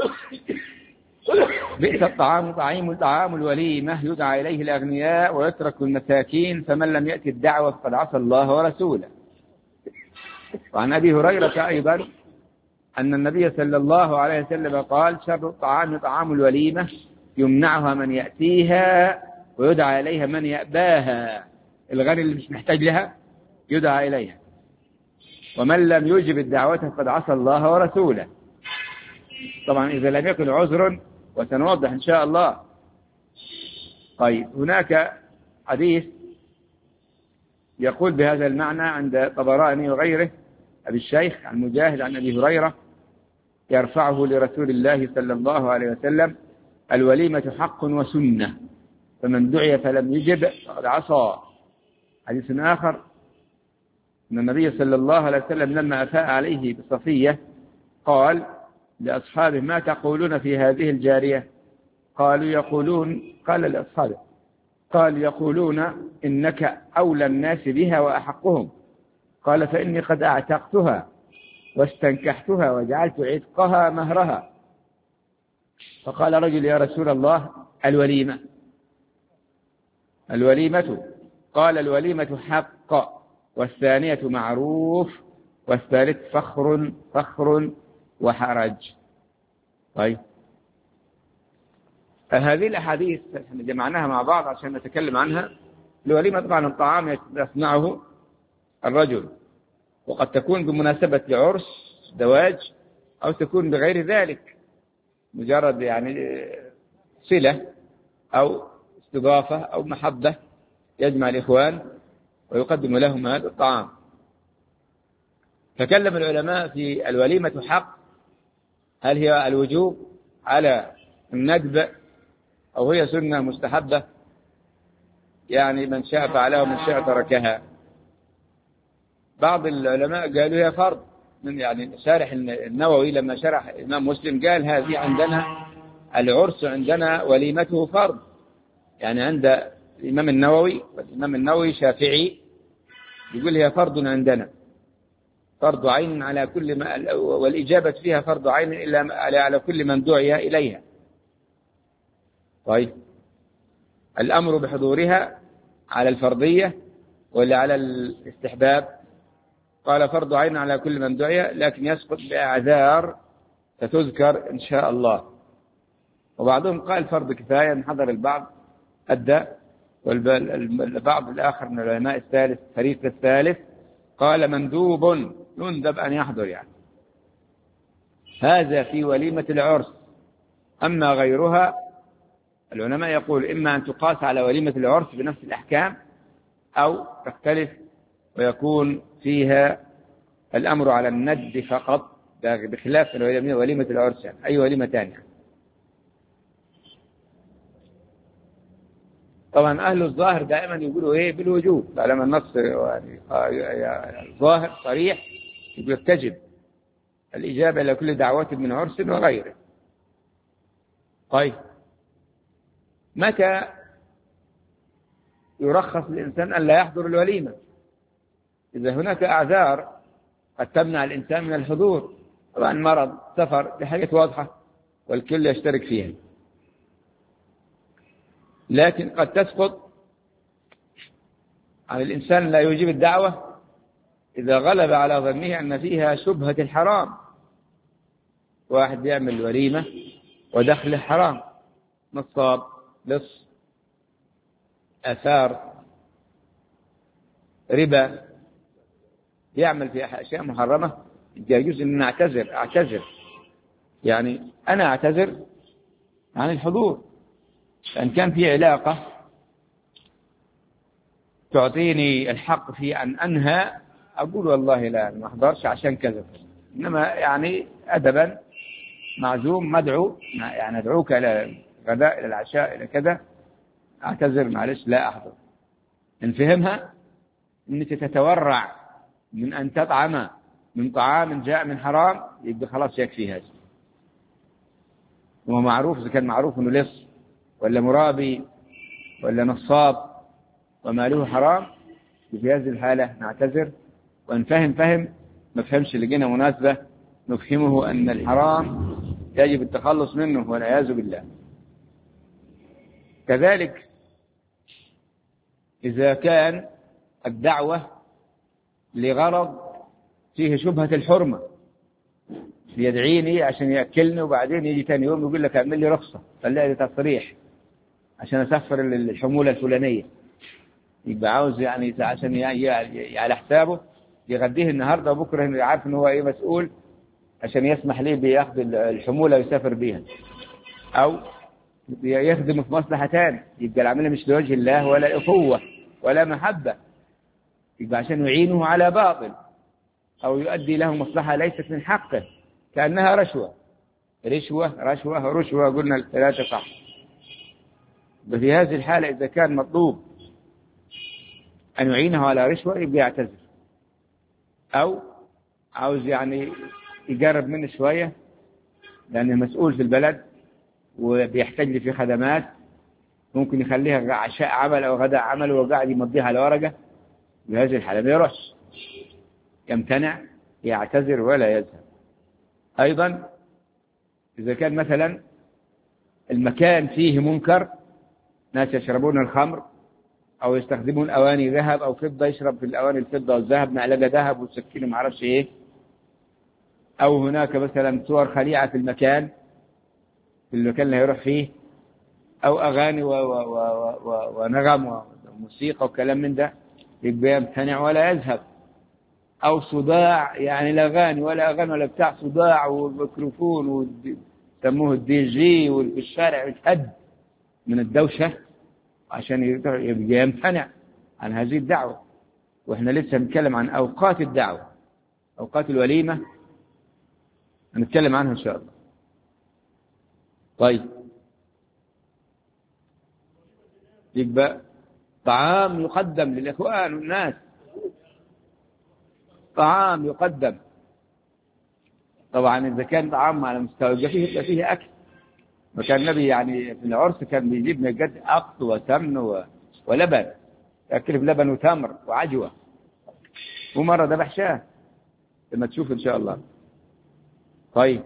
بئس الطعام طعام الوليمة، يدعى إليه الأغنياء ويترك المساكين، فمن لم يأتي الدعوة فقد عصى الله ورسوله. وعن أبي هريرة أيضا أن النبي صلى الله عليه وسلم قال: شر الطعام طعام الوليمة، يمنعها من يأتيها ويدعى إليها من يأباها. الغني اللي مش محتاج لها يدعى إليها، ومن لم يجب الدعوة فقد عصى الله ورسوله. طبعا إذا لم يكن عذر، وسنوضح إن شاء الله. طيب، هناك حديث يقول بهذا المعنى عند طبراني وغيره أبي الشيخ عن مجاهد عن أبي هريرة يرفعه لرسول الله صلى الله عليه وسلم: الوليمة حق وسنة، فمن دعي فلم يجب فقد عصى. حديث آخر أن النبي صلى الله عليه وسلم لما أفاء عليه بصفية قال لأصحابه: ما تقولون في هذه الجارية؟ قالوا يقولون، قال لأصحابه، قال: يقولون إنك أولى الناس بها وأحقهم. قال: فإني قد أعتقتها واستنكحتها وجعلت عتقها مهرها. فقال رجل: يا رسول الله، الوليمة؟ قال: الوليمة حق، والثانية معروف، والثالث فخر وحرج. طيب، هذه الأحاديث جمعناها مع بعض عشان نتكلم عنها. الوليمة طبعا الطعام يصنعه الرجل، وقد تكون بمناسبة لعرس زواج، أو تكون بغير ذلك، مجرد يعني صلة أو استضافة أو محبة يجمع الإخوان ويقدم لهم هذا الطعام. تكلم العلماء في الوليمة حق، هل هي الوجوب على الندب أو هي سنة مستحبة، يعني من شاء فعلها ومن شاء تركها. بعض العلماء قالوا هي فرض، من يعني شارح النووي لما شرح الإمام مسلم قال: هذه عندنا العرس عندنا وليمته فرض، يعني عند الإمام النووي، والإمام النووي شافعي، يقول هي فرض عندنا. فرض عين على كل ما، والإجابة فيها فرض عين إلا على كل من دعي إليها. طيب الأمر بحضورها على الفرضية ولا على الاستحباب؟ قال فرض عين على كل من دعي، لكن يسقط بأعذار ستذكر إن شاء الله. وبعضهم قال فرض كفاية إن حضر البعض أدى، والبعض الآخر من العلماء الثالث فريق الثالث قال مندوب يندب أن يحضر، يعني هذا في وليمة العرس. أما غيرها العلماء يقول إما أن تقاس على وليمة العرس بنفس الأحكام، أو تختلف ويكون فيها الأمر على الند فقط بخلاف وليمة العرس، يعني أي وليمة ثانية. طبعا أهل الظاهر دائما يقولوا إيه بالوجوب، لما النص يعني الظاهر صريح يتجب الإجابة إلى كل دعوة من عرس وغيره. طيب متى يرخص للإنسان أن لا يحضر الوليمة؟ إذا هناك أعذار قد تمنع الإنسان من الحضور، طبعا مرض، سفر، بحاجة واضحة والكل يشترك فيها. لكن قد تسقط عن الإنسان لا يجيب الدعوة إذا غلب على ظنه أن فيها شبهة الحرام. واحد يعمل وليمة ودخل حرام، نصاب، لص، آثار، ربا، يعمل في أشياء محرمة، يجوز أن أعتذر يعني أنا أعتذر عن الحضور، لأن كان في علاقة تعطيني الحق في أن أنهى، أقول والله لا ما أحضرش عشان كذا، إنما يعني أدبا معزوم مدعو، يعني أدعوك إلى الغداء إلى العشاء إلى كذا، أعتذر معلش لا أحضر. إن فهمها أنك تتورع من أن تطعم من طعام جاء من حرام، يبقى خلاص يكفي هذا. هو معروف، إذا كان معروف أنه لص ولا مرابي ولا نصاب وماله حرام، في هذه الحالة نعتذر، وإن فهم ما فهمش لقينا مناسبة نفهمه أن الحرام يجب التخلص منه والعياذ بالله. كذلك إذا كان الدعوة لغرض فيه شبهة الحرمة، يدعيني عشان يأكلني وبعدين يجي ثاني يوم يقول لك اعمل لي رخصة، خليها لي تصريح عشان أسفر الحمولة الفلانية، يبقى عاوز يعني عشان على حسابه يغديه النهارده وبكره عارف ان هو ايه مسؤول عشان يسمح لي بياخذ الحمولة ويسافر بيها، او يخدم في مصلحة ثانية، يبقى العمل مش لوجه الله ولا أخوة ولا محبة، يبقى عشان يعينه على باطل أو يؤدي له مصلحة ليست من حقه، كأنها رشوة قلنا الثلاثة صح. في هذه الحالة إذا كان مطلوب أن يعينه على رشوة يبقى يعتذر، أو عاوز يعني يقرب منه شوية لأنه مسؤول في البلد وبيحتاج لي في خدمات، ممكن يخليها عشاء عمل أو غداء عمل وقاعد يمضيها على ورقة، بهذه الحالة ما يروحش، يمتنع، يعتذر ولا يذهب. أيضا إذا كان مثلا المكان فيه منكر، ناس يشربون الخمر أو يستخدمون أواني ذهب أو فضة، يشرب في الأواني الفضة والذهب معلقة ذهب وسكينة ما عرفش إيه، أو هناك مثلا صور خليعة في المكان اللي يروح فيه، أو أغاني ونغم وموسيقى وكلام من ده، يبقى يمتنع ولا يذهب. أو صداع، يعني لا أغاني ولا أغاني ولا بتاع، صداع والميكروفون وسموه الدي جي وفي الشارع يتهد من الدوشة، عشان يبقى يمتنع عن هذه الدعوة. وإحنا لسه نتكلم عن أوقات الدعوة، أوقات الوليمة هنتكلم عنها إن شاء الله. طيب يبقى طعام يقدم للإخوان والناس، طعام يقدم، طبعا إذا كان طعام على مستوى فيه أكل، وكان النبي يعني في العرس كان بيجيب من الجد أقط وسمن ولبن، يأكل بلبن وتمر وعجوة، ومرة ذبح شاه لما تشوف إن شاء الله. طيب،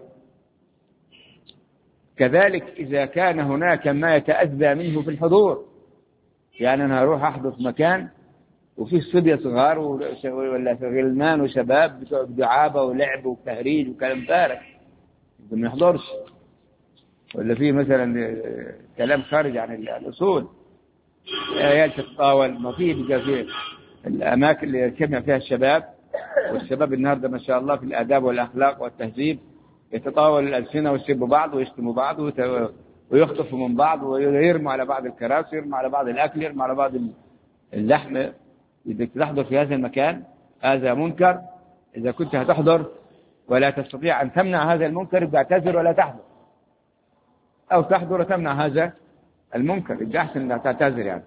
كذلك إذا كان هناك ما يتأذى منه في الحضور، يعني أنا هروح أحضر في مكان وفيه صبية صغار ولا غلمان وشباب بتوع دعابة ولعب وتهريج وكلام فارغ ما يحضرش، ولا فيه مثلا كلام خارج عن الأصول، عيال تتطاول، ما فيه بقى فيه الأماكن اللي يجتمع فيها الشباب، والشباب النهارده ما شاء الله في الآداب والأخلاق والتهذيب يتطاول الألسنة ويسبوا بعض ويشتموا بعض ويخطفوا من بعض ويرموا على بعض الكراسي، يرموا على بعض الأكل، يرموا على بعض اللحم. إذا تحضر في هذا المكان هذا منكر. إذا كنت هتحضر ولا تستطيع أن تمنع هذا المنكر فاعتذر ولا تحضر، أو تحضر وتمنع هذا المنكر، يبقى أحسن أن تعتذر يعني.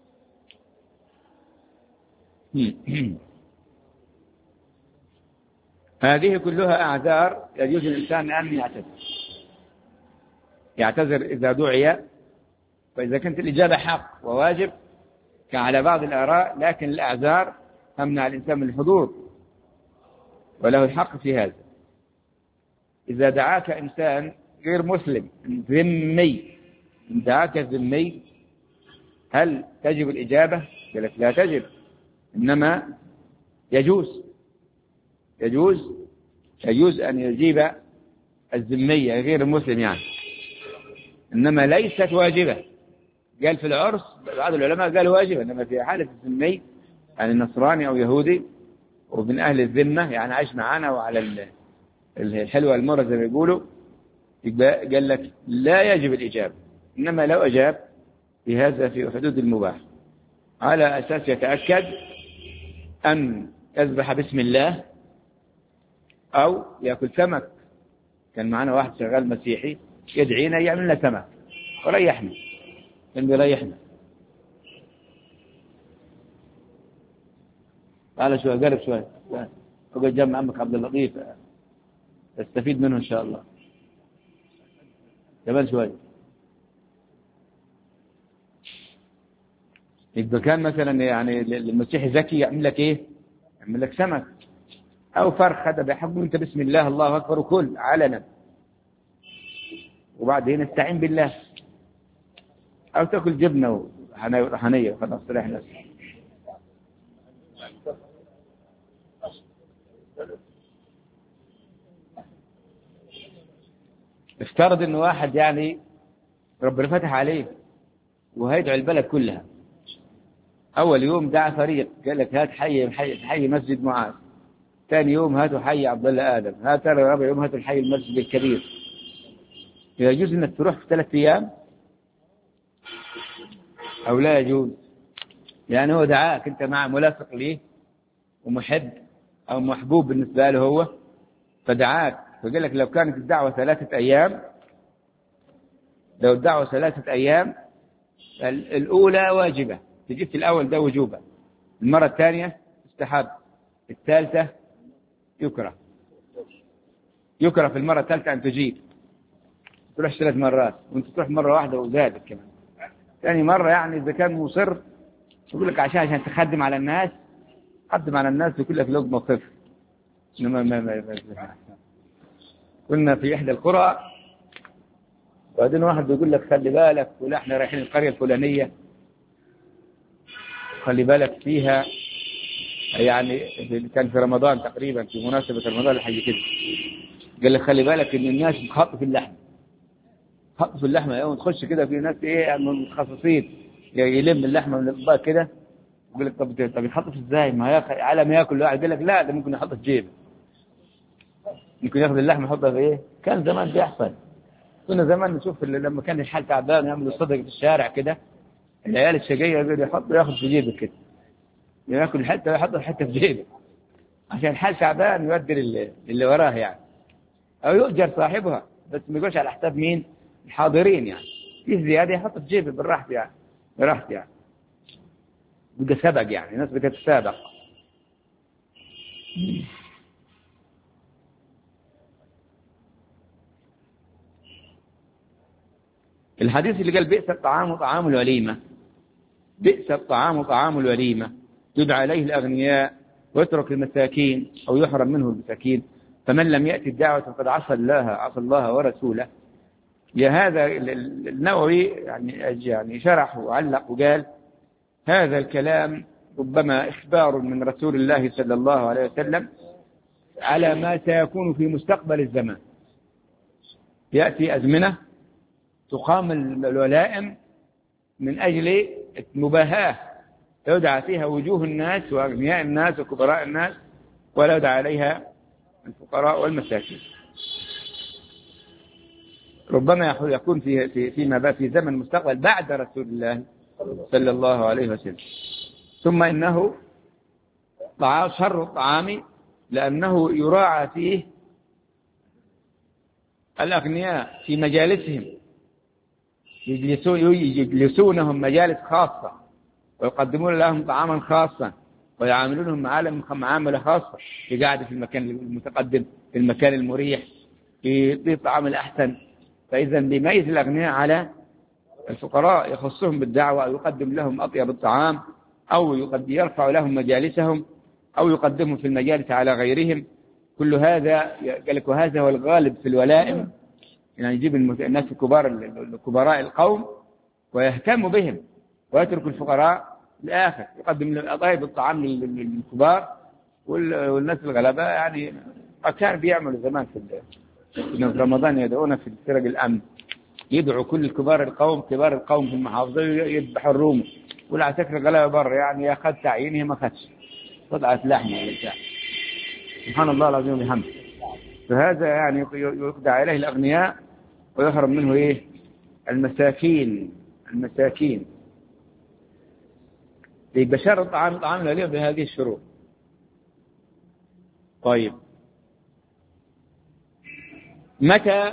هذه كلها أعذار يجوز الإنسان أن يعتذر إذا دعي، وإذا كانت الإجابة حق وواجب كعلى بعض الآراء، لكن الأعذار تمنع الإنسان من الحضور وله الحق في هذا. إذا دعاك إنسان غير مسلم ذمي، دعاك ذمي، هل تجب الإجابة؟ قال لك لا تجب، إنما يجوز أن يجيب الذمية غير المسلم يعني، إنما ليست واجبة. قال في العرس بعض العلماء قالوا واجبة، إنما في حالة الذمي يعني النصراني أو يهودي ومن أهل الذمة يعني عايش معانا وعلى الحلوة المرة زي ما يقولوا، قال لك لا يجب الإجابة، إنما لو أجاب بهذا في حدود المباح على أساس يتأكد أن يذبح بسم الله أو يأكل سمك. كان معنا واحد شغال مسيحي يدعينا يعمل لنا سمك وريحنا، كان بيريحنا. تعال شوية قرب شوية، وقد جنب عمك عبد اللطيف تستفيد منه إن شاء الله. كمان شوية. إذا كان مثلا يعني المسيحي ذكي يعمل لك إيه؟ يعمل لك سمك أو فرخ، هذا بيحبه أنت بسم الله الله أكبر وكل علنا، وبعدين استعين بالله، أو تأكل جبنة وحنية وخلاص تريح نفسك. افترض إنه واحد يعني ربنا فتح عليه وهيدعو البلد كلها، أول يوم دعا فريق قال لك هات حي مسجد معاذ، ثاني يوم هاتوا حي عبد الله آدم، رابع يوم هاتوا الحي المسجد الكبير. يجوز إنك تروح في 3 أيام أو لا يجوز؟ يعني هو دعاك أنت مع ملاصق ليه ومحب أو محبوب بالنسبة له هو، فدعاك فقال لك لو كانت الدعوة 3 أيام، لو الدعوة 3 أيام الأولى واجبة تجيب في الأول ده وجوبة، المرة الثانية استحب، الثالثة يكره في المرة الثالثة أن تجيب، تروح 3 مرات وأنت تروح مرة واحدة وزادت كمان. ثاني مرة يعني إذا كان مصر يقول لك عشان تخدم على الناس، قدم على الناس يقول لك لقمة صفر. كنا في إحدى القرى وبعدين واحد بيقول لك خلي بالك، ولا احنا رايحين القرية الفلانية خلي بالك فيها، يعني كان في رمضان تقريبا في مناسبة رمضان اللي حاجة كده، قال لك خلي بالك ان الناس بتخط في اللحم، خط في اللحمة يوم تخش كده في ناس ايه متخصصين يلم اللحمة من الأطباق كده، يقول لك طب يخطف ازاي؟ ما على ما ياكل واحد، يقول لك لا ده ممكن يحطها في جيبه، ممكن ياخذ اللحمة يحطها في ايه. كان زمان بيحصل، كنا زمان نشوف لما كان الحال تعبان يعملوا صدق في الشارع كده، العيال الشقية ياخذ في جيبه كده، ياكل حتى يحطها حتى في جيبه عشان الحال تعبان يودي اللي وراه يعني، او يؤجر صاحبها بس ما يقولش على حساب مين؟ الحاضرين يعني، في زيادة يحط في جيبه بالراحة يعني، براحته يعني، بقى سبق يعني، الناس بقت تسابق. الحديث اللي قال بئس الطعام طعام الوليمة، بئس الطعام طعام الوليمة، يدعى عليه الأغنياء ويترك المساكين أو يحرم منه المساكين. فمن لم يأتي الدعوة فقد عصى الله ورسوله. هذا النووي يعني شرح وعلق وقال هذا الكلام ربما إخبار من رسول الله صلى الله عليه وسلم على ما سيكون في مستقبل الزمان. يأتي أزمنة تقام الولائم من أجل مباهاة يدعى فيها وجوه الناس وأغنياء الناس وكبراء الناس، ولا يدعى عليها الفقراء والمساكين. ربما يكون في زمن مستقبل بعد رسول الله صلى الله عليه وسلم. ثم إنه شر الطعام لأنه يراعى فيه الأغنياء في مجالسهم، يجلسونهم مجالس خاصة ويقدمون لهم طعاما خاصا ويعاملونهم معاملة خاصة، في قاعدة في المكان المتقدم، في المكان المريح، في الطعام الأحسن. فإذا بيميز الأغنياء على الفقراء، يخصهم بالدعوة أو يقدم لهم أطيب الطعام أو يرفع لهم مجالسهم أو يقدمهم في المجالس على غيرهم. كل هذا قال لك وهذا هو الغالب في الولائم، يعني يجيب الناس كبراء القوم ويهتم بهم ويترك الفقراء لآخر، يقدم أطيب الطعام للكبار والناس الغلباء. يعني كان بيعملوا زمان في رمضان يدعون في فرق الأمن، يدعو كل كبار القوم في المحافظة يذبحوا الروم والعساكر الغلبة بره، يعني أخذ تعيينه ما أخذش قطعة لحمة ولا بتاع. سبحان الله العظيم وبحمده. فهذا يعني يقضى عليه الأغنياء ويحرم منه المساكين. بشر الطعام لا يليق بهذه الشروط. طيب، متى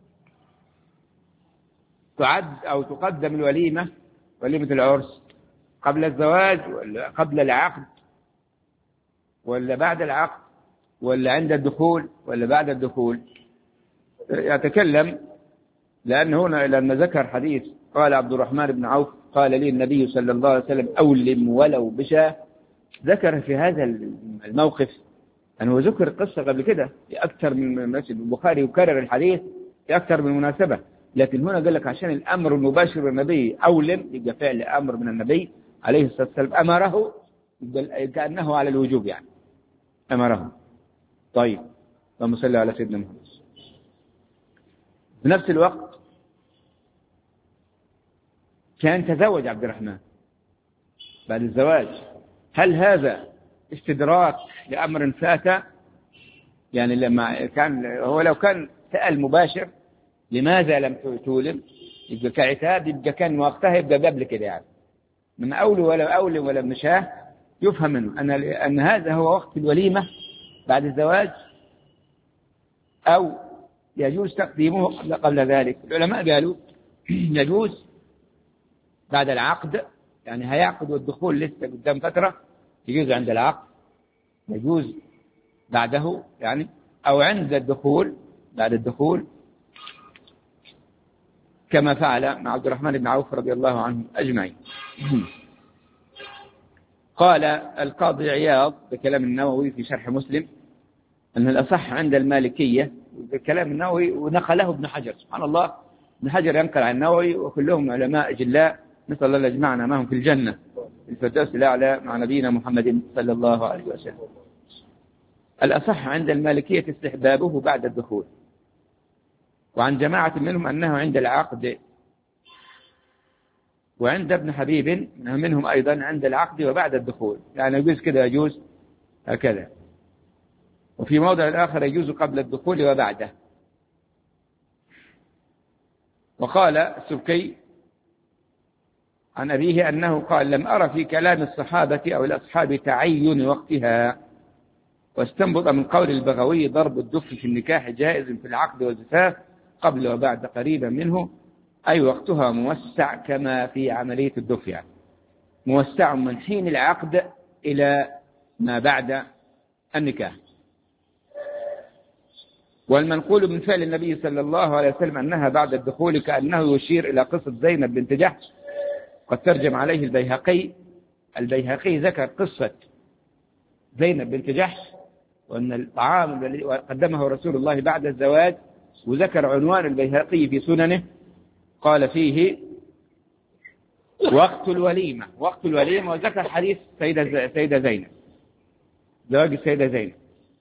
تعد أو تقدم الوليمة، وليمة العرس؟ قبل الزواج ولا قبل العقد ولا بعد العقد ولا عند الدخول ولا بعد الدخول؟ يتكلم لأنه هنا لما ذكر حديث قال عبد الرحمن بن عوف قال لي النبي صلى الله عليه وسلم أولم ولو بشاة، ذكر في هذا الموقف أنه ذكر قصة قبل كده في أكثر من مسجد البخاري يكرر الحديث في أكثر من مناسبة، لكن هنا قال لك عشان الأمر المباشر من النبي أولم، يبقى فعل أمر من النبي عليه الصلاة والسلام أمره كأنه على الوجوب، يعني أمره. طيب، اللهم صل على سيدنا محمد. في نفس الوقت كان تزوج عبد الرحمن بعد الزواج، هل هذا استدراك لأمر فات؟ يعني لما كان هو لو كان سأل مباشر لماذا لم تولم، يبقى كعتاب، يبقى كان وقتها يبقى قبل كده، يعني من أول ولا مشاه يفهم منه أن هذا هو وقت الوليمة بعد الزواج، أو يجوز تقديمه قبل ذلك. العلماء قالوا يجوز بعد العقد، يعني هيعقد والدخول لسه قدام فترة، يجوز عند العقد، يجوز بعده يعني، أو عند الدخول بعد الدخول، كما فعل مع عبد الرحمن بن عوف رضي الله عنه أجمعين. قال القاضي عياض بكلام النووي في شرح مسلم أن الأصح عند المالكية بكلام النووي، ونقله ابن حجر. سبحان الله، ابن حجر ينقل عن النووي وكلهم علماء جلاء، نسأل الله أن يجمعنا معهم في الجنة في الفردوس الأعلى مع نبينا محمد صلى الله عليه وسلم. الأصح عند المالكية استحبابه بعد الدخول، وعن جماعة منهم أنه عند العقد، وعند ابن حبيب منهم أيضا عند العقد وبعد الدخول، يعني يجوز كده يجوز هكذا. وفي موضع آخر يجوز قبل الدخول وبعده. وقال السبكي عن أبيه أنه قال لم أرى في كلام الصحابة أو الأصحاب تعين وقتها، واستنبط من قول البغوي ضرب الدف في النكاح جائز في العقد والزفاف قبل وبعد قريبا منه، أي وقتها موسع كما في عملية الدف، يعني موسع من حين العقد إلى ما بعد النكاح. والمنقول من فعل النبي صلى الله عليه وسلم أنها بعد الدخول كأنه يشير إلى قصة زينب بنت جحش، قد ترجم عليه البيهقي ذكر قصة زينب بنت جحش، وأن الطعام الذي قدمه رسول الله بعد الزواج، وذكر عنوان البيهقي في سننه قال فيه وقت الوليمة، وقت الوليمة، وذكر حديث سيدة زينب، زواج السيدة زينب.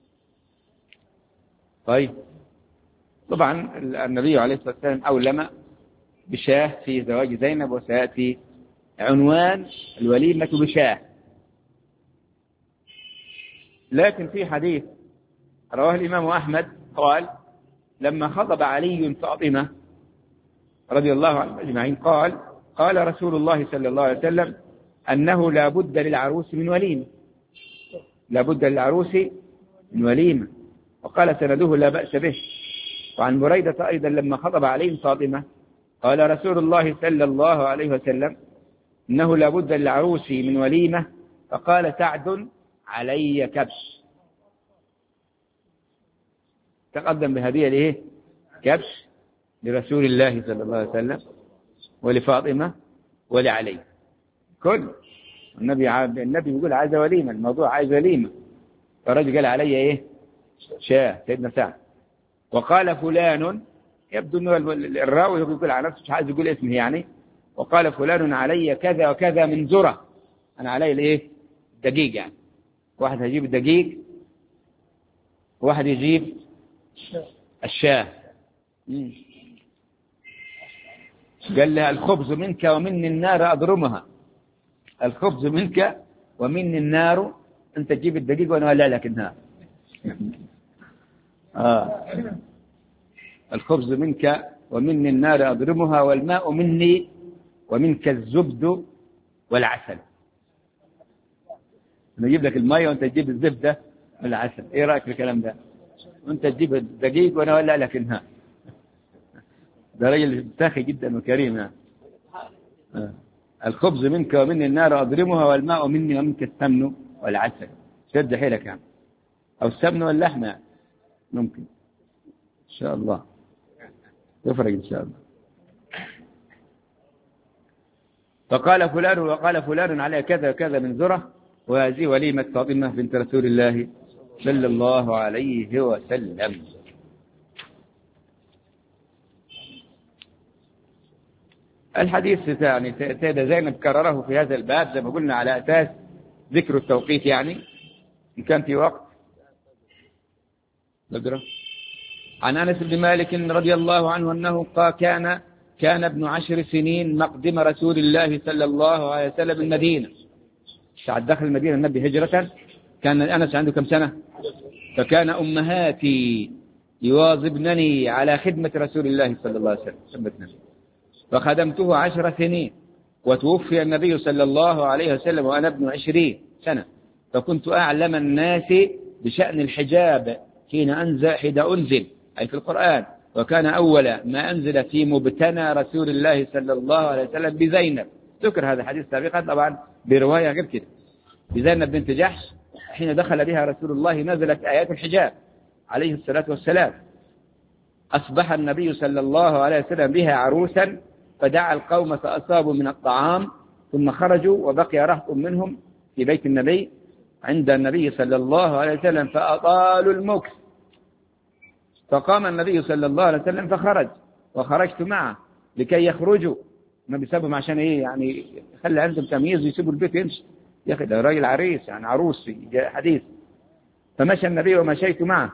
طيب طبعا النبي عليه الصلاة والسلام أولم بشاه في زواج زينب، وسيأتي عنوان الوليمة بشاه. لكن في حديث رواه الإمام أحمد قال لما خطب علي فاطمة رضي الله عنهم أجمعين قال رسول الله صلى الله عليه وسلم أنه لا بد للعروس من وليمة، لا بد للعروس من وليمة، وقال سنده لا بأس به. وعن بريدة أيضا لما خطب عليه فاطمة قال رسول الله صلى الله عليه وسلم إنه لا بد للعروس من وليمة، فقال سعد علي كبش، تقدم بهدية لإيه؟ كبش لرسول الله صلى الله عليه وسلم ولفاطمة ولعلي. كل النبي يقول عايز وليمة، الموضوع عايز وليمة، فرجل قال علي إيه؟ شاه سيدنا سعد. وقال فلان، يبدو أنه الراوي يقول على نفسه مش عايز يقول اسمه يعني، وقال فلان علي كذا وكذا من ذرة، أنا علي الإيه؟ دقيق، يعني واحد هيجيب الدقيق، واحد يجيب الشاه. قال لها الخبز منك ومني النار أضرمها، الخبز منك ومني النار، أنت تجيب الدقيق وأنا أولع لك النار. الخبز منك ومني النار أضرمها، والماء مني ومنك الزبد والعسل. نجيب لك المية وأنت تجيب الزبدة والعسل، إيه رأيك في الكلام ده؟ وأنت تجيب الدقيق وأنا أولع لك النار. ده رجل ساخي جدا وكريم يعني. الخبز منك ومني النار أضرمها، والماء مني ومنك السمن والعسل. شد حيلك يعني، أو السمن واللحمة يعني. ممكن إن شاء الله يفرق إن شاء الله. فقال فلان وقال فلان على كذا وكذا من ذرة، وهذه وليمة فاطمة بنت رسول الله صلى الله عليه وسلم. الحديث يعني سيدة زينب كرره في هذا الباب زي ما قلنا على أساس ذكر التوقيت، يعني إن كان في وقت نقرأ. عن أنس بن مالك رضي الله عنه أنه قال كان ابن 10 سنين مقدم رسول الله صلى الله عليه وسلم المدينة، ساعة دخل المدينة النبي هجرة. كان أنس عنده كم سنة؟ فكان أمهاتي يواظبنني على خدمة رسول الله صلى الله عليه وسلم، فخدمته 10 سنين، وتوفي النبي صلى الله عليه وسلم وأنا ابن 20 سنة، فكنت أعلم الناس بشأن الحجاب حين أنزل أي في القرآن، وكان أول ما أنزل في مبتنى رسول الله صلى الله عليه وسلم بزينب. ذكر هذا الحديث سابقا طبعا برواية غير كده، بزينب بنت جحش حين دخل بها رسول الله نزلت آيات الحجاب عليه الصلاة والسلام. أصبح النبي صلى الله عليه وسلم بها عروسا، فدعا القوم فأصابوا من الطعام، ثم خرجوا وبقي رهط منهم في بيت النبي عند النبي صلى الله عليه وسلم فأطالوا المكث، فقام النبي صلى الله عليه وسلم فخرج وخرجت معه لكي يخرجوا. ما بيسبب عشان ايه يعني؟ خلي عندهم تمييز ويسيبوا البيت يمشي، يا اخي ده راجل عريس يعني عروس جاء حديث. فمشى النبي ومشيت معه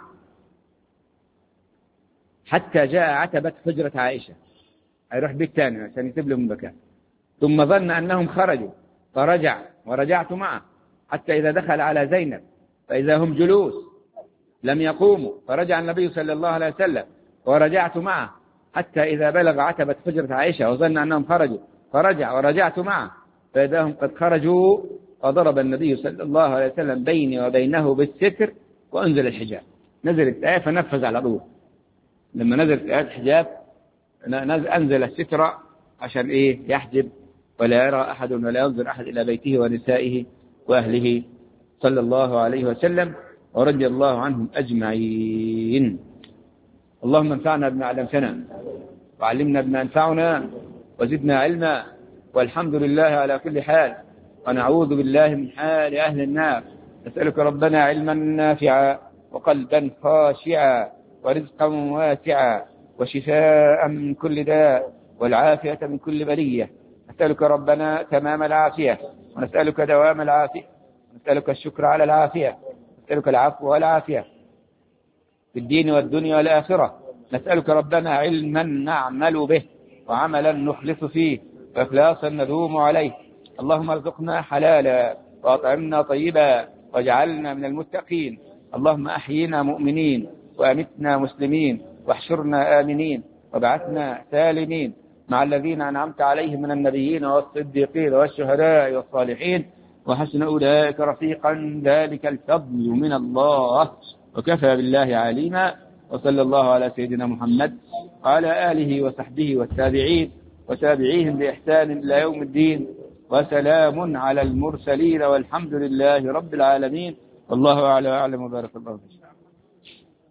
حتى جاء عتبة حجرة عائشة، هيروح بيت تاني عشان يسيب لهم مكان، ثم ظن أنهم خرجوا فرجع ورجعت معه حتى إذا دخل على زينب فإذا هم جلوس لم يقوموا، فرجع النبي صلى الله عليه وسلم ورجعت معه حتى إذا بلغ عتبة حجرة عائشة وظن أنهم خرجوا فرجع ورجعت معه فإذا هم قد خرجوا، فضرب النبي صلى الله عليه وسلم بيني وبينه بالستر وأنزل الحجاب. نزلت الآية فنفذ على طول. لما نزلت آية الحجاب أنزل الستر عشان إيه؟ يحجب ولا يرى أحد ولا ينظر أحد إلى بيته ونسائه وأهله صلى الله عليه وسلم ورضي الله عنهم أجمعين. اللهم انفعنا بما علمتنا وعلمنا بما ينفعنا وزدنا علما، والحمد لله على كل حال، ونعوذ بالله من حال أهل النار. نسألك ربنا علما نافعا وقلبا خاشعا ورزقا واسعا وشفاء من كل داء والعافية من كل بلية. نسألك ربنا تمام العافية ونسألك دوام العافية ونسألك الشكر على العافية نسألك العفو والعافية في الدين والدنيا والآخرة. نسألك ربنا علما نعمل به وعملا نخلص فيه وإخلاصا ندوم عليه. اللهم ارزقنا حلالا وأطعمنا طيبا واجعلنا من المتقين. اللهم أحينا مؤمنين وأمتنا مسلمين واحشرنا آمنين وابعثنا سالمين مع الذين أنعمت عليهم من النبيين والصديقين والشهداء والصالحين وحسن أولئك رفيقا. ذلك الفضل من الله وكفى بالله عليما. وصلى الله على سيدنا محمد وعلى آله وصحبه والتابعين وتابعيهم بإحسان إلى يوم الدين وسلام على المرسلين والحمد لله رب العالمين. والله أعلم وبارك الله فيك.